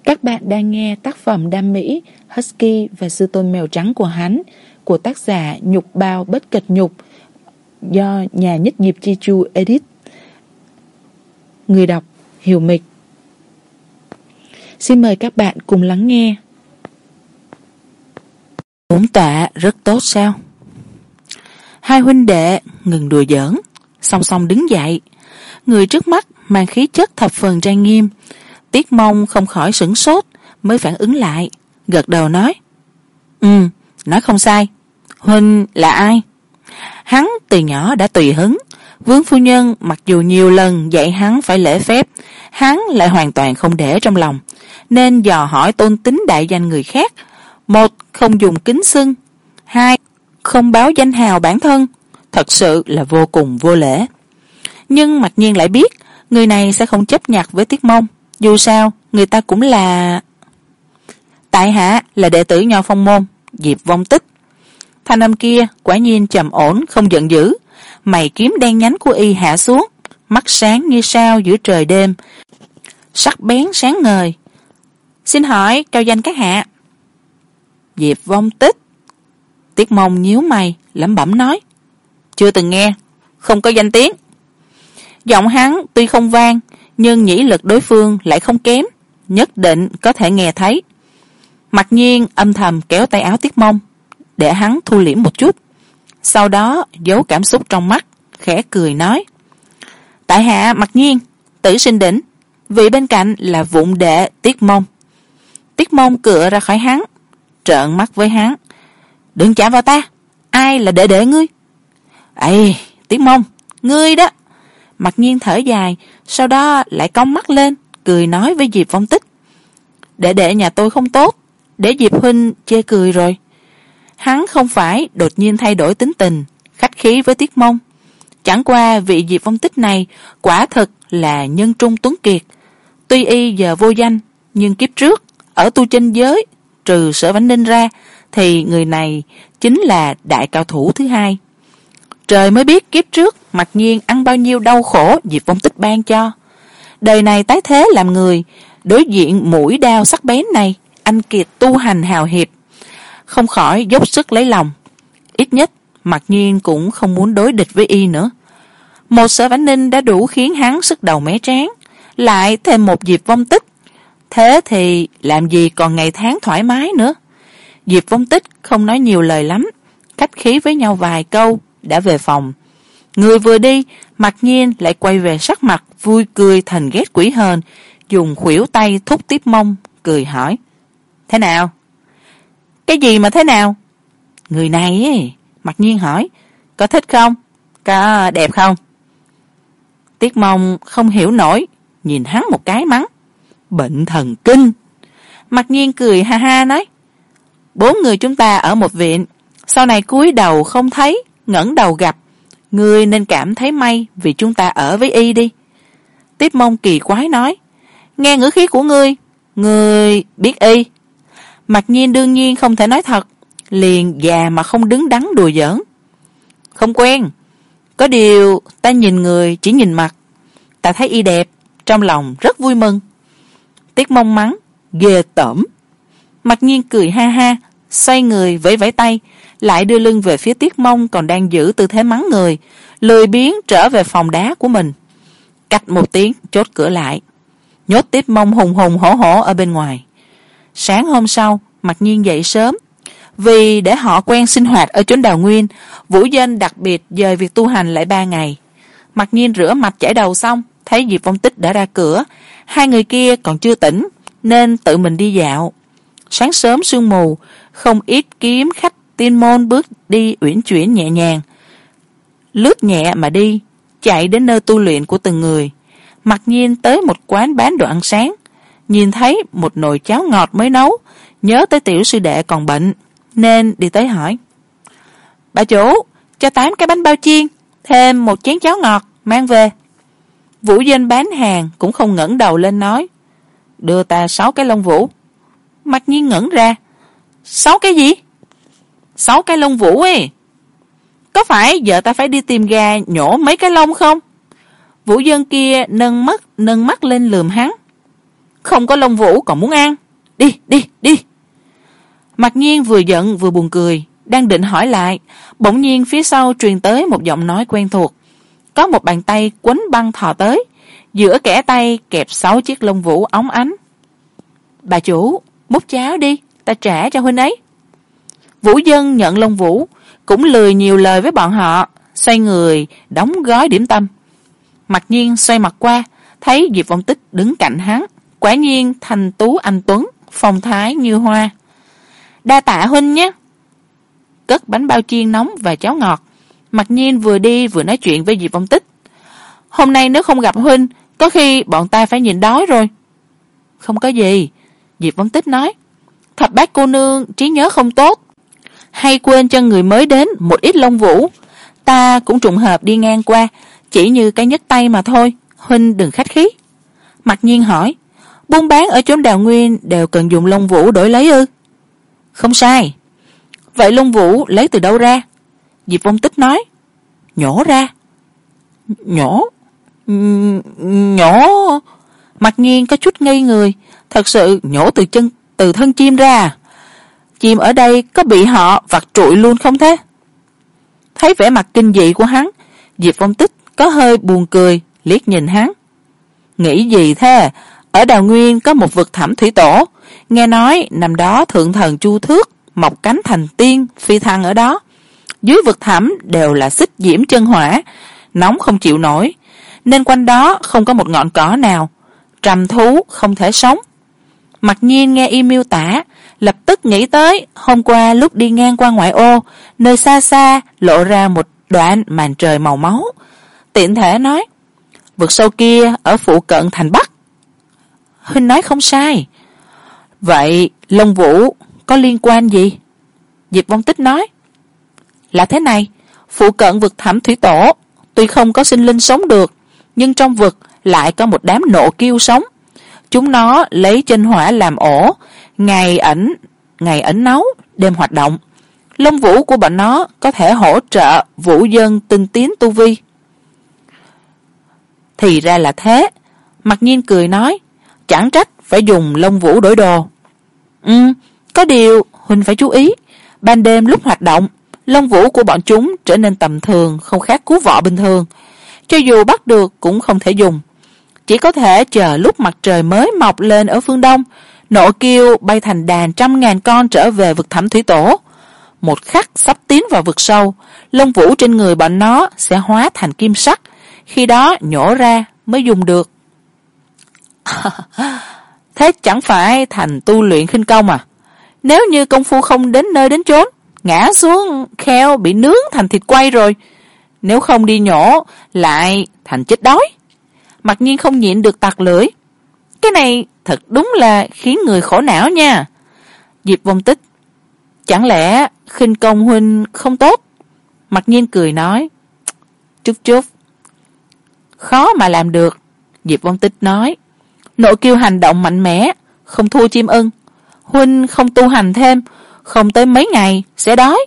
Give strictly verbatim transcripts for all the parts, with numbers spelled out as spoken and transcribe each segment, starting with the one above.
Các bạn đang nghe tác phẩm đam mỹ Husky và sư tôn mèo trắng của hắn của tác giả Nhục Bao Bất Kịch Nhục do nhà nhất nghiệp Chi Chu edit. Người đọc Hiểu Mịch. Xin mời các bạn cùng lắng nghe. Bổn tọa rất tốt sao? Hai huynh đệ ngừng đùa giỡn, song song đứng dậy. Người trước mắt mang khí chất thập phần trang nghiêm. Tiết Mông không khỏi sửng sốt, mới phản ứng lại, gật đầu nói: Ừ, nói không sai. Huynh là ai? Hắn từ nhỏ đã tùy hứng. Vương phu nhân mặc dù nhiều lần dạy hắn phải lễ phép, hắn lại hoàn toàn không để trong lòng, nên dò hỏi tôn tính đại danh người khác. Một, không dùng kính xưng. Hai, không báo danh hào bản thân. Thật sự là vô cùng vô lễ. Nhưng Mạc Nhiên lại biết người này sẽ không chấp nhặt với Tiết Mông. Dù sao người ta cũng là... Tại hạ là đệ tử Nho Phong môn Diệp Vong Tích. Thanh âm kia quả nhiên trầm ổn không giận dữ. Mày kiếm đen nhánh của y hạ xuống, mắt sáng như sao giữa trời đêm, sắc bén sáng ngời. Xin hỏi cao danh các hạ? Diệp Vong Tích. Tiết Mông nhíu mày lẩm bẩm nói: Chưa từng nghe, không có danh tiếng. Giọng hắn tuy không vang, nhưng nhĩ lực đối phương lại không kém, nhất định có thể nghe thấy. Mặc nhiên âm thầm kéo tay áo Tiết Mông để hắn thu liễm một chút, sau đó giấu cảm xúc trong mắt, khẽ cười nói: Tại hạ Mặc Nhiên, tử sinh đỉnh, vị bên cạnh là vụng đệ Tiết Mông. Tiết Mông cựa ra khỏi hắn, trợn mắt với hắn: Đừng chạm vào ta, ai là đệ đệ ngươi? Ây, Tiết Mông, ngươi đó. Mặc Nhiên thở dài, sau đó lại cong mắt lên, cười nói với Diệp Vong Tích: Đệ đệ nhà tôi không tốt, để Diệp huynh chê cười rồi. Hắn không phải đột nhiên thay đổi tính tình, khách khí với Tiết Mông. Chẳng qua vị Diệp Vong Tích này quả thực là nhân trung tuấn kiệt. Tuy y giờ vô danh, nhưng kiếp trước ở tu chân giới, trừ Sở Vãnh Ninh ra, thì người này chính là đại cao thủ thứ hai. Trời mới biết kiếp trước Mặc Nhiên ăn bao nhiêu đau khổ Diệp Vong Tích ban cho. Đời này tái thế làm người, đối diện mũi đao sắc bén này, anh kiệt tu hành hào hiệp, không khỏi dốc sức lấy lòng. Ít nhất Mặc Nhiên cũng không muốn đối địch với y nữa. Một Sở Vãnh Ninh đã đủ khiến hắn sức đầu mé trán, lại thêm một Diệp Vong Tích, thế thì làm gì còn ngày tháng thoải mái nữa. Diệp Vong Tích không nói nhiều lời lắm, khách khí với nhau vài câu đã về phòng. Người vừa đi, Mặc Nhiên lại quay về sắc mặt vui cười thành ghét quỷ hờn, dùng khuỷu tay thúc Tiết Mông, cười hỏi: Thế nào? Cái gì mà thế nào? Người này ấy, Mặc Nhiên hỏi, có thích không? Có đẹp không? Tiết Mông không hiểu nổi, nhìn hắn một cái mắng: Bệnh thần kinh. Mặc Nhiên cười ha ha nói: Bốn người chúng ta ở một viện, sau này cúi đầu không thấy, ngẩng đầu gặp, ngươi nên cảm thấy may vì chúng ta ở với y đi. Tiết Mông kỳ quái nói: Nghe ngữ khí của ngươi, ngươi biết y? Mặc Nhiên đương nhiên không thể nói thật, liền già mà không đứng đắn đùa giỡn: Không quen, có điều ta nhìn người chỉ nhìn mặt, ta thấy y đẹp, trong lòng rất vui mừng. Tiết Mông mắng: Ghê tởm. Mặc Nhiên cười ha ha, xoay người vẫy vẫy tay, lại đưa lưng về phía Tiết Mông còn đang giữ tư thế mắng người, lười biếng trở về phòng đá của mình. Cạch một tiếng chốt cửa lại, nhốt Tiết Mông hùng hùng hổ hổ ở bên ngoài. Sáng hôm sau, Mặc Nhiên dậy sớm, vì để họ quen sinh hoạt ở chốn Đào Nguyên, Vũ Dân đặc biệt dời việc tu hành lại ba ngày. Mặc Nhiên rửa mặt chải đầu xong, thấy Diệp Vong Tích đã ra cửa, hai người kia còn chưa tỉnh, nên tự mình đi dạo. Sáng sớm sương mù, không ít kiếm khách tiên môn bước đi uyển chuyển nhẹ nhàng, lướt nhẹ mà đi, chạy đến nơi tu luyện của từng người. Mặc Nhiên tới một quán bán đồ ăn sáng, nhìn thấy một nồi cháo ngọt mới nấu, nhớ tới tiểu sư đệ còn bệnh, nên đi tới hỏi: Bà chủ, cho tám cái bánh bao chiên, thêm một chén cháo ngọt, mang về. Vũ Dân bán hàng cũng không ngẩng đầu lên nói: Đưa ta sáu cái lông vũ. Mặc Nhiên ngẩn ra: Sáu cái gì? Sáu cái lông vũ ấy. Có phải giờ ta phải đi tìm gà nhổ mấy cái lông không? Vũ Dân kia nâng mắt nâng mắt lên lườm hắn: không có lông vũ còn muốn ăn. Đi, đi, đi. Mặc Nhiên vừa giận vừa buồn cười, đang định hỏi lại, bỗng nhiên phía sau truyền tới một giọng nói quen thuộc. Có một bàn tay quấn băng thò tới, giữa kẽ tay kẹp sáu chiếc lông vũ óng ánh. Bà chủ, múc cháo đi, ta trả cho huynh ấy. Vũ Dân nhận lông vũ, cũng lười nhiều lời với bọn họ, xoay người đóng gói điểm tâm. Mặc Nhiên xoay mặt qua, thấy Diệp Vong Tích đứng cạnh hắn, quả nhiên thanh tú anh tuấn, phong thái như hoa. Đa tạ huynh nhé. Cất bánh bao chiên nóng và cháo ngọt, Mặc Nhiên vừa đi vừa nói chuyện với Diệp Vong Tích. Hôm nay nếu không gặp huynh, có khi bọn ta phải nhịn đói rồi. Không có gì, Diệp Vong Tích nói. Thập bát cô nương trí nhớ không tốt, hay quên cho người mới đến một ít lông vũ. Ta cũng trùng hợp đi ngang qua, chỉ như cái nhấc tay mà thôi, huynh đừng khách khí. Mặc Nhiên hỏi, buôn bán ở chốn Đào Nguyên đều cần dùng lông vũ đổi lấy ư? Không sai. Vậy lông vũ lấy từ đâu ra? Diệp Vong Tích nói, nhổ ra. Nhổ? Nhổ? Mặc Nhiên có chút ngây người, thật sự nhổ từ chân, từ thân chim ra. Chim ở đây có bị họ vặt trụi luôn không thế? Thấy vẻ mặt kinh dị của hắn, Diệp Vong Tích có hơi buồn cười, liếc nhìn hắn. Nghĩ gì thế? Ở Đào Nguyên có một vực thẳm thủy tổ, nghe nói năm đó thượng thần Chu Thước mọc cánh thành tiên phi thăng ở đó. Dưới vực thẳm đều là xích diễm chân hỏa, nóng không chịu nổi, nên quanh đó không có một ngọn cỏ nào, trầm thú không thể sống. Mặc Nhiên nghe y miêu tả, lập tức nghĩ tới hôm qua lúc đi ngang qua ngoại ô, nơi xa xa lộ ra một đoạn màn trời màu máu. Tiện thể nói, vực sâu kia ở phụ cận thành Bắc. Huynh nói không sai. Vậy lông vũ có liên quan gì? Diệp Vong Tích nói, là thế này, phụ cận vực thẳm thủy tổ tuy không có sinh linh sống được, nhưng trong vực lại có một đám nộ kiêu sống. Chúng nó lấy chân hỏa làm ổ, ngày ẩn ngày ẩn nấu, đêm hoạt động. Lông vũ của bọn nó có thể hỗ trợ vũ dân tinh tiến tu vi. Thì ra là thế. Mặc Nhiên cười nói, chẳng trách phải dùng lông vũ đổi đồ. Ừ, có điều huynh phải chú ý, ban đêm lúc hoạt động, lông vũ của bọn chúng trở nên tầm thường, không khác cú vọ bình thường. Cho dù bắt được cũng không thể dùng, chỉ có thể chờ lúc mặt trời mới mọc lên ở phương đông, nộ kiêu bay thành đàn trăm ngàn con trở về vực thẳm thủy tổ. Một khắc sắp tiến vào vực sâu, lông vũ trên người bọn nó sẽ hóa thành kim sắc, khi đó nhổ ra mới dùng được. Thế chẳng phải thành tu luyện khinh công à? Nếu như công phu không đến nơi đến chốn, ngã xuống kheo bị nướng thành thịt quay rồi, nếu không đi nhổ lại thành chết đói. Mặc Nhiên không nhịn được tặc lưỡi, cái này thật đúng là khiến người khổ não nha. Diệp Vong Tích, chẳng lẽ khinh công huynh không tốt? Mặc Nhiên cười nói, chút chút khó mà làm được. Diệp Vong Tích nói, nộ kiêu hành động mạnh mẽ, không thua chim ưng. Huynh không tu hành thêm, không tới mấy ngày sẽ đói.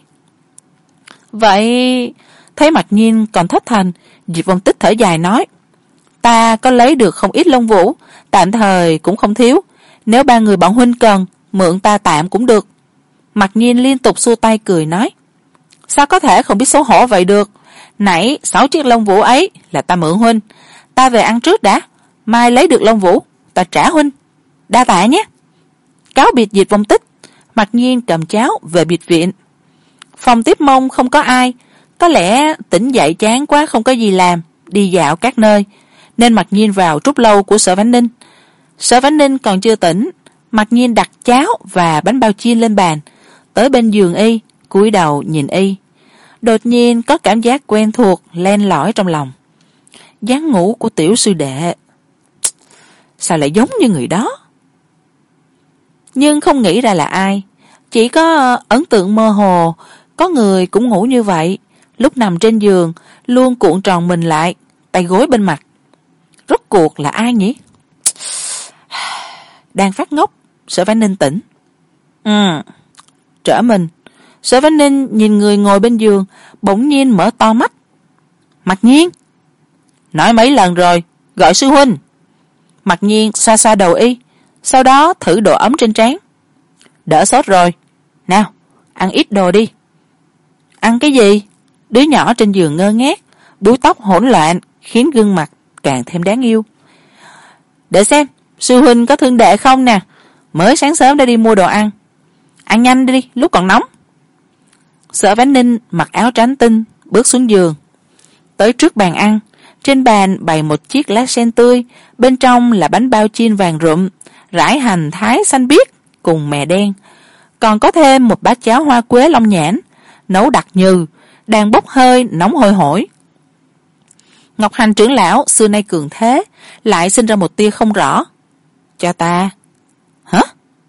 Vậy thấy Mặc Nhiên còn thất thần, Diệp Vong Tích thở dài nói, ta có lấy được không ít lông vũ, tạm thời cũng không thiếu, nếu ba người bọn huynh cần, mượn ta tạm cũng được. Mặc Nhiên liên tục xua tay cười nói, sao có thể không biết xấu hổ vậy được, nãy sáu chiếc lông vũ ấy là ta mượn huynh, ta về ăn trước đã, mai lấy được lông vũ ta trả huynh, đa tạ nhé. Cáo biệt Diệp Vong Tích, Mặc Nhiên cầm cháo về biệt viện. Phòng tiếp mông không có ai, có lẽ tỉnh dậy chán quá không có gì làm, đi dạo các nơi, nên Mặc Nhiên vào trúc lâu của Sở Vãn Ninh. Sở Vãn Ninh còn chưa tỉnh, Mặc Nhiên đặt cháo và bánh bao chiên lên bàn, tới bên giường y, cúi đầu nhìn y. Đột nhiên có cảm giác quen thuộc len lỏi trong lòng. Dáng ngủ của tiểu sư đệ sao lại giống như người đó? Nhưng không nghĩ ra là ai, chỉ có ấn tượng mơ hồ, có người cũng ngủ như vậy, lúc nằm trên giường luôn cuộn tròn mình lại, tay gối bên mặt. Rốt cuộc là ai nhỉ? Đang phát ngốc, Sở Vãn Ninh tỉnh. Ừ, trở mình. Sở Vãn Ninh nhìn người ngồi bên giường, bỗng nhiên mở to mắt. Mặc Nhiên, nói mấy lần rồi, gọi sư huynh. Mặc Nhiên xoa xoa đầu y, sau đó thử độ ấm trên trán. Đỡ sốt rồi, nào ăn ít đồ đi. Ăn cái gì? Đứa nhỏ trên giường ngơ ngác, búi tóc hỗn loạn khiến gương mặt càng thêm đáng yêu. Để xem sư huynh có thương đệ không nè, mới sáng sớm đã đi mua đồ ăn. Ăn nhanh đi lúc còn nóng. Sở Vãn Ninh mặc áo trắng tinh bước xuống giường, tới trước bàn ăn. Trên bàn bày một chiếc lá sen tươi, bên trong là bánh bao chiên vàng rụm, rải hành thái xanh biếc cùng mè đen, còn có thêm một bát cháo hoa quế long nhãn nấu đặc nhừ, đang bốc hơi nóng hôi hổi. Ngọc Hành trưởng lão xưa nay cường thế, lại sinh ra một tia không rõ. Cho ta? Hả?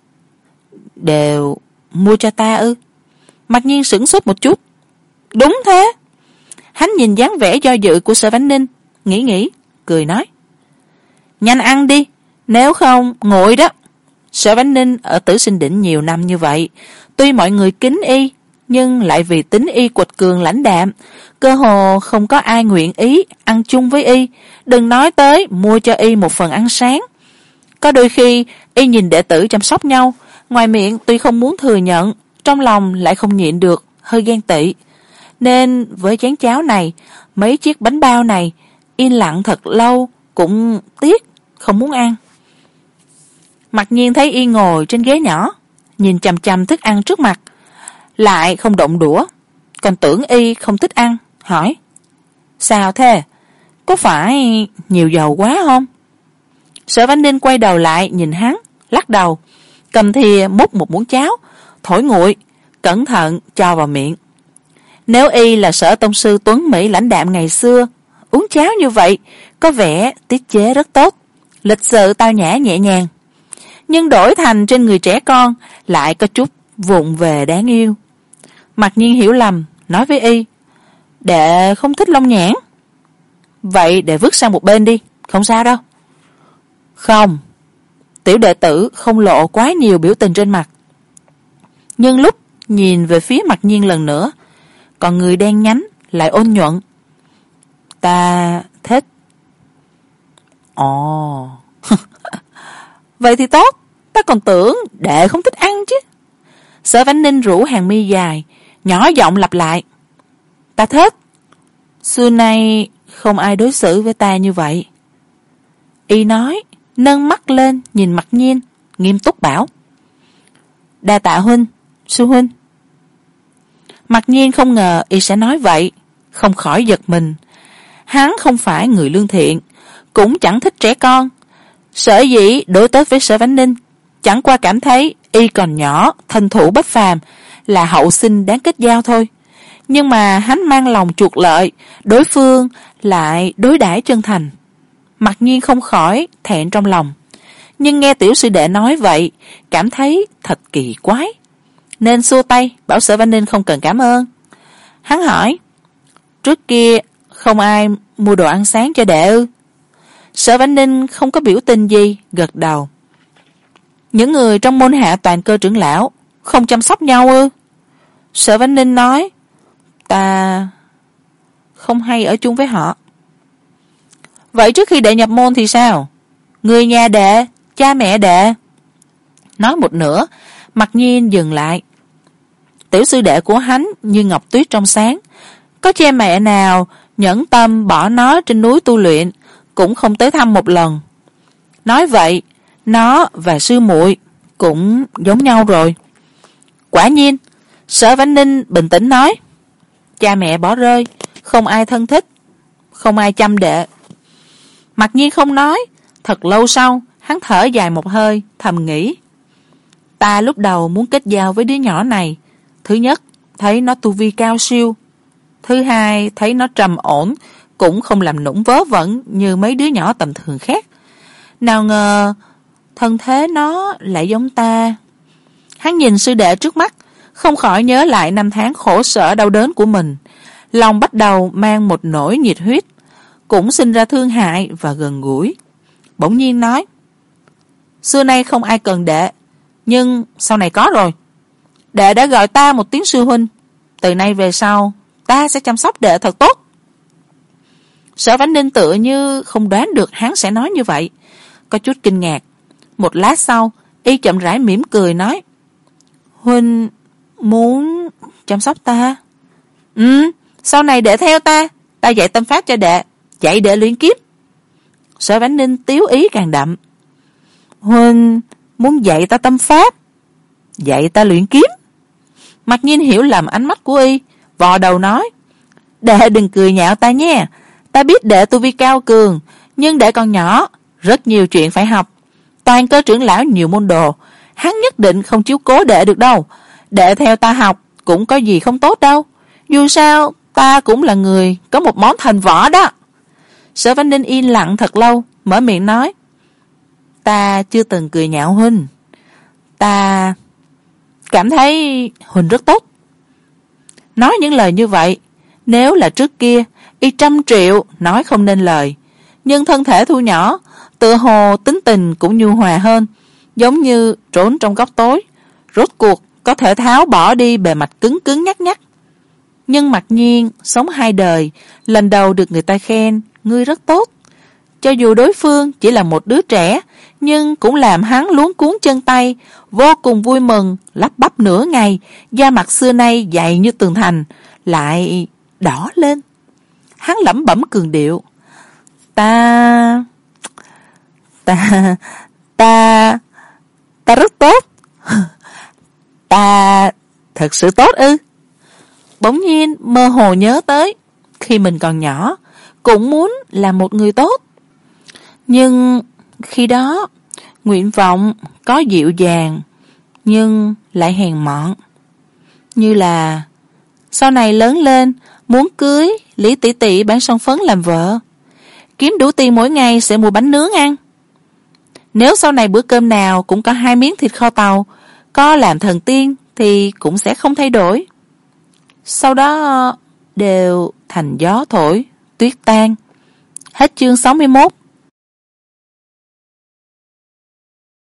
Đều mua cho ta ư? Mặc Nhiên sửng sốt một chút. Đúng thế. Hắn nhìn dáng vẻ do dự của Sở Vãn Ninh, nghĩ nghĩ cười nói, nhanh ăn đi, nếu không nguội đó. Sở Vãn Ninh ở Tử Sinh Đỉnh nhiều năm như vậy, tuy mọi người kính y, nhưng lại vì tính y quật cường lãnh đạm, cơ hồ không có ai nguyện ý ăn chung với y, đừng nói tới mua cho y một phần ăn sáng. Có đôi khi y nhìn đệ tử chăm sóc nhau, ngoài miệng tuy không muốn thừa nhận, trong lòng lại không nhịn được hơi ghen tị, nên với chén cháo này, mấy chiếc bánh bao này, yên lặng thật lâu cũng tiếc, không muốn ăn. Mặc Nhiên thấy y ngồi trên ghế nhỏ, nhìn chằm chằm thức ăn trước mặt, lại không động đũa, còn tưởng y không thích ăn, hỏi, sao thế, có phải nhiều dầu quá không? Sở Vãn Ninh quay đầu lại nhìn hắn, lắc đầu, cầm thìa múc một muỗng cháo, thổi nguội, cẩn thận cho vào miệng. Nếu y là Sở tông sư tuấn mỹ lãnh đạm ngày xưa, uống cháo như vậy có vẻ tiết chế rất tốt, lịch sự tao nhã nhẹ nhàng, nhưng đổi thành trên người trẻ con lại có chút vụng về đáng yêu. Mặc Nhiên hiểu lầm, nói với y, đệ không thích long nhãn. Vậy để vứt sang một bên đi, không sao đâu. Không. Tiểu đệ tử không lộ quá nhiều biểu tình trên mặt, nhưng lúc nhìn về phía Mặc Nhiên lần nữa, còn người đen nhánh lại ôn nhuận. Ta thích. Ồ. Vậy thì tốt, ta còn tưởng đệ không thích ăn chứ. Sở Vãn Ninh rủ hàng mi dài, nhỏ giọng lặp lại. Ta thích. Xưa nay không ai đối xử với ta như vậy. Y nói, nâng mắt lên nhìn Mặc Nhiên, nghiêm túc bảo, đa tạ huynh, sư huynh. Mặc Nhiên không ngờ y sẽ nói vậy, không khỏi giật mình. Hắn không phải người lương thiện, cũng chẳng thích trẻ con. Sở dĩ đối tốt với Sở Vãn Ninh, chẳng qua cảm thấy y còn nhỏ, thân thủ bất phàm, là hậu sinh đáng kết giao thôi. Nhưng mà hắn mang lòng chuộc lợi, đối phương lại đối đãi chân thành. Mặc Nhiên không khỏi thẹn trong lòng, nhưng nghe tiểu sư đệ nói vậy, cảm thấy thật kỳ quái, nên xua tay bảo Sở Vãn Ninh không cần cảm ơn. Hắn hỏi, trước kia không ai mua đồ ăn sáng cho đệ ư? Sở Vãn Ninh không có biểu tình gì, gật đầu. Những người trong môn hạ toàn cơ trưởng lão không chăm sóc nhau ư? Sở Vãn Ninh nói, ta không hay ở chung với họ. Vậy trước khi đệ nhập môn thì sao? Người nhà đệ, cha mẹ đệ. Nói một nửa, Mặc Nhiên dừng lại. Tiểu sư đệ của hắn như ngọc tuyết trong sáng, có cha mẹ nào nhẫn tâm bỏ nó trên núi tu luyện, cũng không tới thăm một lần. Nói vậy, nó và sư muội cũng giống nhau rồi. Quả nhiên, Sở Vãn Ninh bình tĩnh nói, cha mẹ bỏ rơi, không ai thân thích, không ai chăm đệ. Mặc Nhiên không nói, thật lâu sau, hắn thở dài một hơi, thầm nghĩ, ta lúc đầu muốn kết giao với đứa nhỏ này, thứ nhất, thấy nó tu vi cao siêu, thứ hai, thấy nó trầm ổn, cũng không làm nũng vớ vẩn như mấy đứa nhỏ tầm thường khác. Nào ngờ thân thế nó lại giống ta. Hắn nhìn sư đệ trước mắt, không khỏi nhớ lại năm tháng khổ sở đau đớn của mình, lòng bắt đầu mang một nỗi nhiệt huyết, cũng sinh ra thương hại và gần gũi. Bỗng nhiên nói, xưa nay không ai cần đệ, nhưng sau này có rồi. Đệ đã gọi ta một tiếng sư huynh, từ nay về sau ta sẽ chăm sóc đệ thật tốt. Sở Vãn Ninh tựa như không đoán được hắn sẽ nói như vậy, có chút kinh ngạc, Một lát sau, y chậm rãi mỉm cười nói: Huynh muốn chăm sóc ta? Ừ, sau này đệ theo ta, ta dạy tâm pháp cho đệ, dạy đệ luyện kiếm. Sở Vãn Ninh tiếu ý càng đậm. Huynh muốn dạy ta tâm pháp, dạy ta luyện kiếm? Mặc Nhiên hiểu lầm ánh mắt của y, vò đầu nói: Đệ đừng cười nhạo ta nha, ta biết đệ tu vi cao cường, nhưng đệ còn nhỏ, rất nhiều chuyện phải học. Toàn Cơ trưởng lão nhiều môn đồ, hắn nhất định không chiếu cố đệ được đâu. Đệ theo ta học cũng có gì không tốt đâu, dù sao ta cũng là người có một món thành võ đó. Sở Vãn Ninh yên lặng thật lâu, mở miệng nói: Ta chưa từng cười nhạo huynh, ta cảm thấy huynh rất tốt. Nói những lời như vậy, nếu là trước kia, y trăm triệu nói không nên lời, nhưng thân thể thu nhỏ, tựa hồ tính tình cũng nhu hòa hơn, giống như trốn trong góc tối, rốt cuộc có thể tháo bỏ đi bề mặt cứng cứng nhắc nhắc. Nhưng Mặc Nhiên sống hai đời, lần đầu được người ta khen ngươi rất tốt. Cho dù đối phương chỉ là một đứa trẻ, nhưng cũng làm hắn luống cuống chân tay, vô cùng vui mừng, lắp bắp nửa ngày, da mặt xưa nay dày như tường thành lại đỏ lên. Hắn lẩm bẩm cường điệu: Ta... Ta... Ta... Ta rất tốt. Ta... thật sự tốt ư? Bỗng nhiên mơ hồ nhớ tới, khi mình còn nhỏ, cũng muốn là một người tốt. Nhưng khi đó, nguyện vọng có dịu dàng, nhưng lại hèn mọn. Như là sau này lớn lên, muốn cưới Lý tỷ tỷ bán son phấn làm vợ, kiếm đủ tiền mỗi ngày sẽ mua bánh nướng ăn. Nếu sau này bữa cơm nào cũng có hai miếng thịt kho tàu, có làm thần tiên thì cũng sẽ không thay đổi. Sau đó đều thành gió thổi, tuyết tan. Hết chương sáu mươi mốt.